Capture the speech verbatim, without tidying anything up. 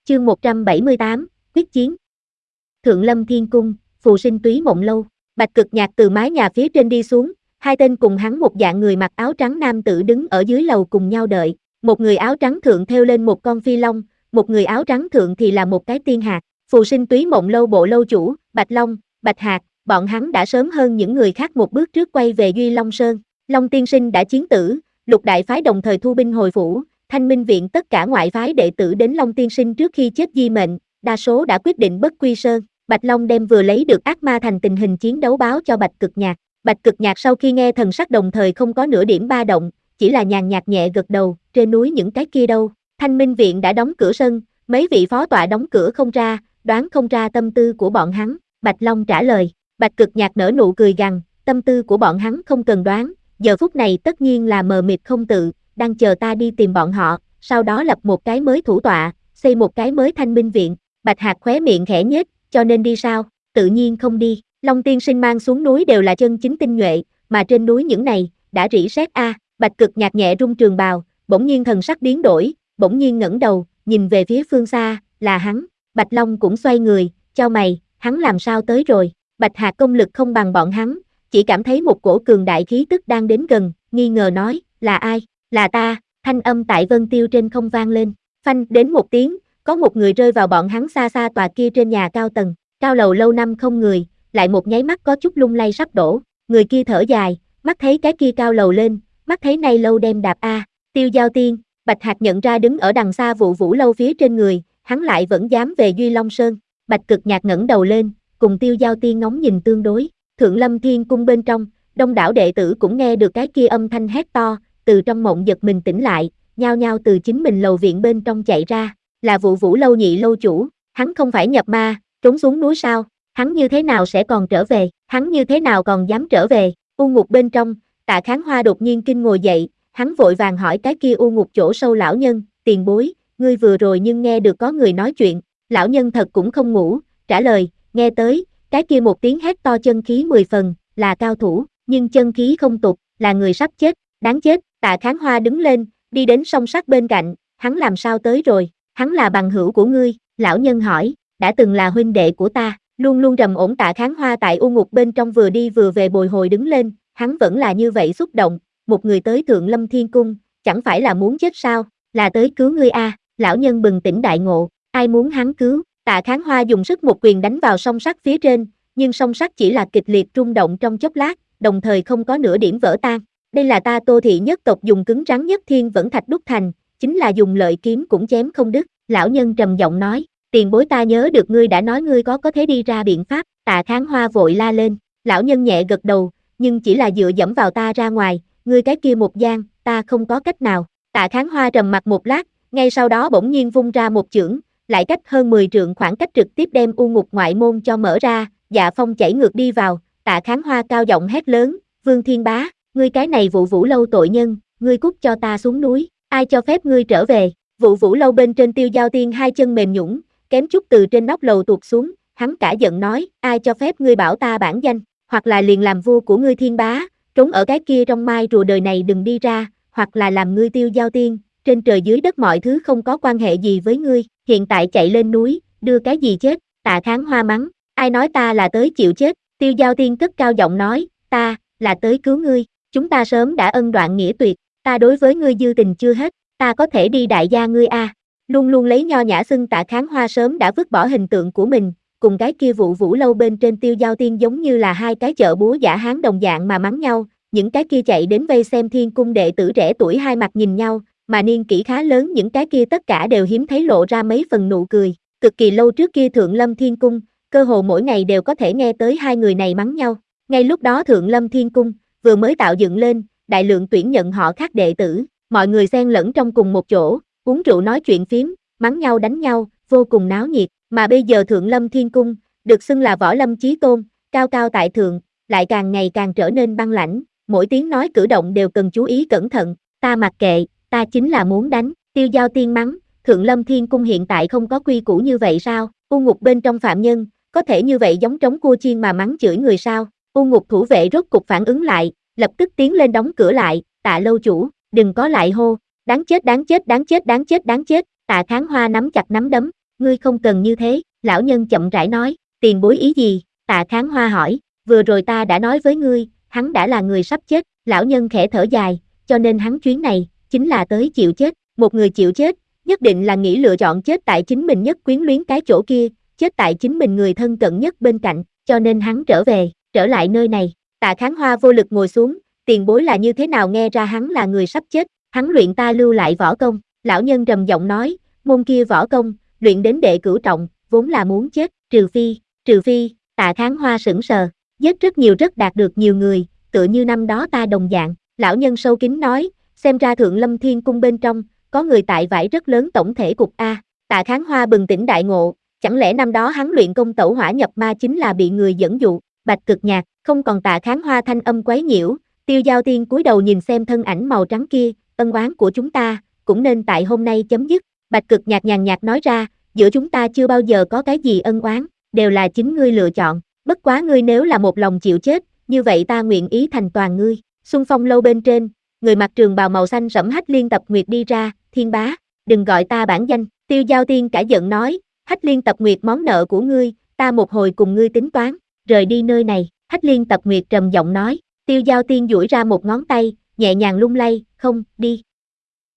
Chương một trăm bảy mươi tám, quyết chiến. Thượng Lâm Thiên Cung, Phù Sinh Túy Mộng Lâu. Bạch Cực Nhạc từ mái nhà phía trên đi xuống, hai tên cùng hắn một dạng người mặc áo trắng nam tử đứng ở dưới lầu cùng nhau đợi. Một người áo trắng thượng thêu lên một con phi long, một người áo trắng thượng thì là một cái tiên hạc. Phù Sinh Túy Mộng Lâu bộ lâu chủ, Bạch Long, Bạch Hạc, bọn hắn đã sớm hơn những người khác một bước trước quay về Duy Long Sơn. Long Tiên Sinh đã chiến tử, Lục Đại Phái đồng thời thu binh hồi phủ, Thanh Minh Viện tất cả ngoại phái đệ tử đến Long Tiên Sinh trước khi chết di mệnh, đa số đã quyết định bất quy sơn. Bạch Long đem vừa lấy được ác ma thành tình hình chiến đấu báo cho Bạch Cực Nhạc. Bạch Cực Nhạc sau khi nghe thần sắc đồng thời không có nửa điểm ba động, chỉ là nhàn nhạt nhẹ gật đầu. Trên núi những cái kia đâu? Thanh Minh Viện đã đóng cửa sân, mấy vị phó tọa đóng cửa không ra, đoán không ra tâm tư của bọn hắn. Bạch Long trả lời. Bạch Cực Nhạc nở nụ cười gằn, tâm tư của bọn hắn không cần đoán, giờ phút này tất nhiên là mờ mịt không tự, đang chờ ta đi tìm bọn họ, sau đó lập một cái mới thủ tọa, xây một cái mới Thanh Minh Viện. Bạch Hạc khóe miệng khẽ nhếch, cho nên đi sao? Tự nhiên không đi. Long Tiên Sinh mang xuống núi đều là chân chính tinh nhuệ, mà trên núi những này đã rỉ sét a. À. Bạch Cực Nhạc nhẹ rung trường bào, bỗng nhiên thần sắc biến đổi, bỗng nhiên ngẩng đầu, nhìn về phía phương xa, là hắn. Bạch Long cũng xoay người, chau mày, hắn làm sao tới rồi? Bạch Hạc công lực không bằng bọn hắn, chỉ cảm thấy một cổ cường đại khí tức đang đến gần, nghi ngờ nói, là ai? Là ta. Thanh âm tại Vân Tiêu trên không vang lên, phanh đến một tiếng, có một người rơi vào bọn hắn xa xa tòa kia trên nhà cao tầng, cao lầu lâu năm không người, lại một nháy mắt có chút lung lay sắp đổ, người kia thở dài, mắt thấy cái kia cao lầu lên, mắt thấy nay lâu đem đạp a. Tiêu Giao Tiên. Bạch Hạc nhận ra đứng ở đằng xa vụ vũ lâu phía trên người, hắn lại vẫn dám về Duy Long Sơn. Bạch Cực Nhạc ngẩng đầu lên, cùng Tiêu Giao Tiên ngóng nhìn tương đối. Thượng Lâm Thiên Cung bên trong, đông đảo đệ tử cũng nghe được cái kia âm thanh hét to, từ trong mộng giật mình tỉnh lại, nhao nhao từ chính mình lầu viện bên trong chạy ra. Là vụ vũ lâu nhị lâu chủ, hắn không phải nhập ma, trốn xuống núi sao? Hắn như thế nào sẽ còn trở về? Hắn như thế nào còn dám trở về? U ngục bên trong, Tạ Kháng Hoa đột nhiên kinh ngồi dậy, hắn vội vàng hỏi cái kia u ngục chỗ sâu lão nhân, tiền bối, ngươi vừa rồi nhưng nghe được có người nói chuyện. Lão nhân thật cũng không ngủ, trả lời, nghe tới, cái kia một tiếng hét to chân khí mười phần, là cao thủ, nhưng chân khí không tục, là người sắp chết, đáng chết. Tạ Kháng Hoa đứng lên, đi đến song sắt bên cạnh, hắn làm sao tới rồi? Hắn là bằng hữu của ngươi. Lão nhân hỏi, đã từng là huynh đệ của ta. Luôn luôn trầm ổn Tạ Kháng Hoa tại u ngục bên trong vừa đi vừa về bồi hồi đứng lên, hắn vẫn là như vậy xúc động, một người tới Thượng Lâm Thiên Cung, chẳng phải là muốn chết sao? Là tới cứu ngươi a. À. Lão nhân bừng tỉnh đại ngộ, ai muốn hắn cứu? Tạ Kháng Hoa dùng sức một quyền đánh vào song sắt phía trên, nhưng song sắt chỉ là kịch liệt rung động trong chốc lát, đồng thời không có nửa điểm vỡ tan. Đây là ta Tô thị nhất tộc dùng cứng rắn nhất thiên vẫn thạch đúc thành, chính là dùng lợi kiếm cũng chém không đứt. Lão nhân trầm giọng nói, tiền bối ta nhớ được ngươi đã nói ngươi có có thể đi ra biện pháp. Tạ Kháng Hoa vội la lên. Lão nhân nhẹ gật đầu, nhưng chỉ là dựa dẫm vào ta ra ngoài, ngươi cái kia một gian, ta không có cách nào. Tạ Kháng Hoa trầm mặt một lát, ngay sau đó bỗng nhiên vung ra một chưởng, lại cách hơn mười trượng khoảng cách trực tiếp đem u ngục ngoại môn cho mở ra, Dạ Phong chảy ngược đi vào. Tạ Kháng Hoa cao giọng hét lớn, Vương Thiên Bá, ngươi cái này vụ vũ lâu tội nhân, ngươi cút cho ta xuống núi, ai cho phép ngươi trở về? Vụ vũ lâu bên trên Tiêu Giao Tiên hai chân mềm nhũn, kém chút từ trên nóc lầu tuột xuống, hắn cả giận nói, ai cho phép ngươi bảo ta bản danh, hoặc là liền làm vua của ngươi Thiên Bá, trốn ở cái kia trong mai rùa đời này đừng đi ra, hoặc là làm ngươi Tiêu Giao Tiên, trên trời dưới đất mọi thứ không có quan hệ gì với ngươi, hiện tại chạy lên núi, đưa cái gì chết? Tạ Kháng Hoa mắng, ai nói ta là tới chịu chết? Tiêu Giao Tiên cất cao giọng nói, ta, là tới cứu ngươi, chúng ta sớm đã ân đoạn nghĩa tuyệt, ta đối với ngươi dư tình chưa hết, ta có thể đi đại gia ngươi a. À. Luôn luôn lấy nho nhã xưng Tạ Kháng Hoa sớm đã vứt bỏ hình tượng của mình, cùng cái kia vụ vũ lâu bên trên Tiêu Giao Tiên giống như là hai cái chợ búa giả hán đồng dạng mà mắng nhau, những cái kia chạy đến vây xem Thiên Cung đệ tử trẻ tuổi hai mặt nhìn nhau, mà niên kỷ khá lớn những cái kia tất cả đều hiếm thấy lộ ra mấy phần nụ cười, cực kỳ lâu trước kia Thượng Lâm Thiên Cung, cơ hồ mỗi ngày đều có thể nghe tới hai người này mắng nhau. Ngay lúc đó Thượng Lâm Thiên Cung vừa mới tạo dựng lên, đại lượng tuyển nhận họ khác đệ tử, mọi người xen lẫn trong cùng một chỗ, uống rượu nói chuyện phiếm, mắng nhau đánh nhau, vô cùng náo nhiệt, mà bây giờ Thượng Lâm Thiên Cung, được xưng là Võ Lâm Chí Tôn, cao cao tại thượng, lại càng ngày càng trở nên băng lãnh, mỗi tiếng nói cử động đều cần chú ý cẩn thận, ta mặc kệ, ta chính là muốn đánh. Tiêu Giao Tiên mắng, Thượng Lâm Thiên Cung hiện tại không có quy củ như vậy sao? U ngục bên trong phạm nhân, có thể như vậy giống trống cua chiên mà mắng chửi người sao? U ngục thủ vệ rốt cục phản ứng lại, lập tức tiến lên đóng cửa lại, Tạ lâu chủ, đừng có lại hô, đáng chết đáng chết đáng chết đáng chết đáng chết. Tạ Kháng Hoa nắm chặt nắm đấm, ngươi không cần như thế, lão nhân chậm rãi nói, tiền bối ý gì, Tạ Kháng Hoa hỏi, vừa rồi ta đã nói với ngươi, hắn đã là người sắp chết, lão nhân khẽ thở dài, cho nên hắn chuyến này, chính là tới chịu chết, một người chịu chết, nhất định là nghĩ lựa chọn chết tại chính mình nhất quyến luyến cái chỗ kia, chết tại chính mình người thân cận nhất bên cạnh, cho nên hắn trở về, trở lại nơi này, Tạ Kháng Hoa vô lực ngồi xuống, tiền bối là như thế nào nghe ra hắn là người sắp chết, hắn luyện ta lưu lại võ công, lão nhân trầm giọng nói, môn kia võ công, luyện đến đệ cửu trọng, vốn là muốn chết, trừ phi, trừ phi, Tạ Kháng Hoa sững sờ, giết rất nhiều rất đạt được nhiều người, tựa như năm đó ta đồng dạng, lão nhân sâu kín nói, xem ra Thượng Lâm Thiên Cung bên trong, có người tại vải rất lớn tổng thể cục A, Tạ Kháng Hoa bừng tỉnh đại ngộ, chẳng lẽ năm đó hắn luyện công tẩu hỏa nhập ma chính là bị người dẫn dụ, Bạch Cực Nhạc, không còn Tạ Kháng Hoa thanh âm quấy nhiễu, Tiêu Giao Tiên cúi đầu nhìn xem thân ảnh màu trắng kia, ân oán của chúng ta, cũng nên tại hôm nay chấm dứt, Bạch Cực Nhạc nhàn nhạt nói ra, giữa chúng ta chưa bao giờ có cái gì ân oán, đều là chính ngươi lựa chọn, bất quá ngươi nếu là một lòng chịu chết, như vậy ta nguyện ý thành toàn ngươi, Xuân Phong lâu bên trên, người mặc trường bào màu xanh sẫm Hách Liên Tập Nguyệt đi ra, Thiên bá, đừng gọi ta bản danh, Tiêu Giao Tiên cả giận nói, Hách Liên Tập Nguyệt món nợ của ngươi, ta một hồi cùng ngươi tính toán, rời đi nơi này, Hách Liên Tập Nguyệt trầm giọng nói, Tiêu Giao Tiên duỗi ra một ngón tay, nhẹ nhàng lung lay, không, đi,